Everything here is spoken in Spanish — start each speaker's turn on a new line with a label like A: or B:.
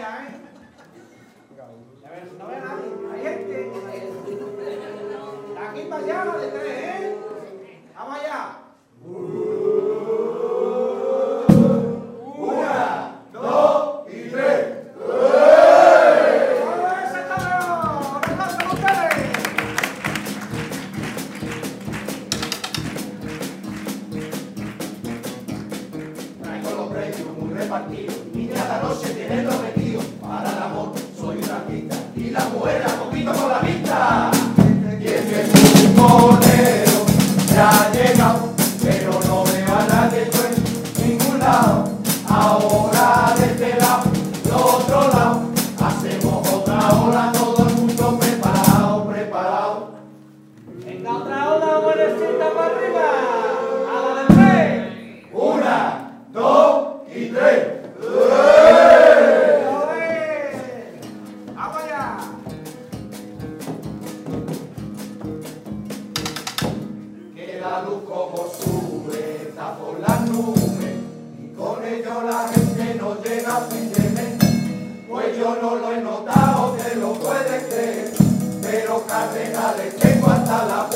A: allá, ¿eh? No ve a nadie. Hay gente. De aquí para allá, de tres, ¿eh? Vamos allá.
B: Una, dos y tres. Traigo los premios muy repartidos y cada noche tenerlo metido. Para el amor soy una artista y la mujer la conquista con la vista. Y ese monero ya ha llegado, pero no veo a nadie yo en ningún lado. Ahora de este lado, del otro lado, hacemos otra ola, todo el mundo preparado, preparado.
A: Venga, otra ola, buenecita para arriba. A la de tres.
B: Una, dos y tres.
A: Vamos allá.
B: Que la luz como sube, está por las nubes, y con ello la gente no llega a fin de mes. Pues yo no lo he notado, te lo puedes creer, pero cardenales tengo hasta la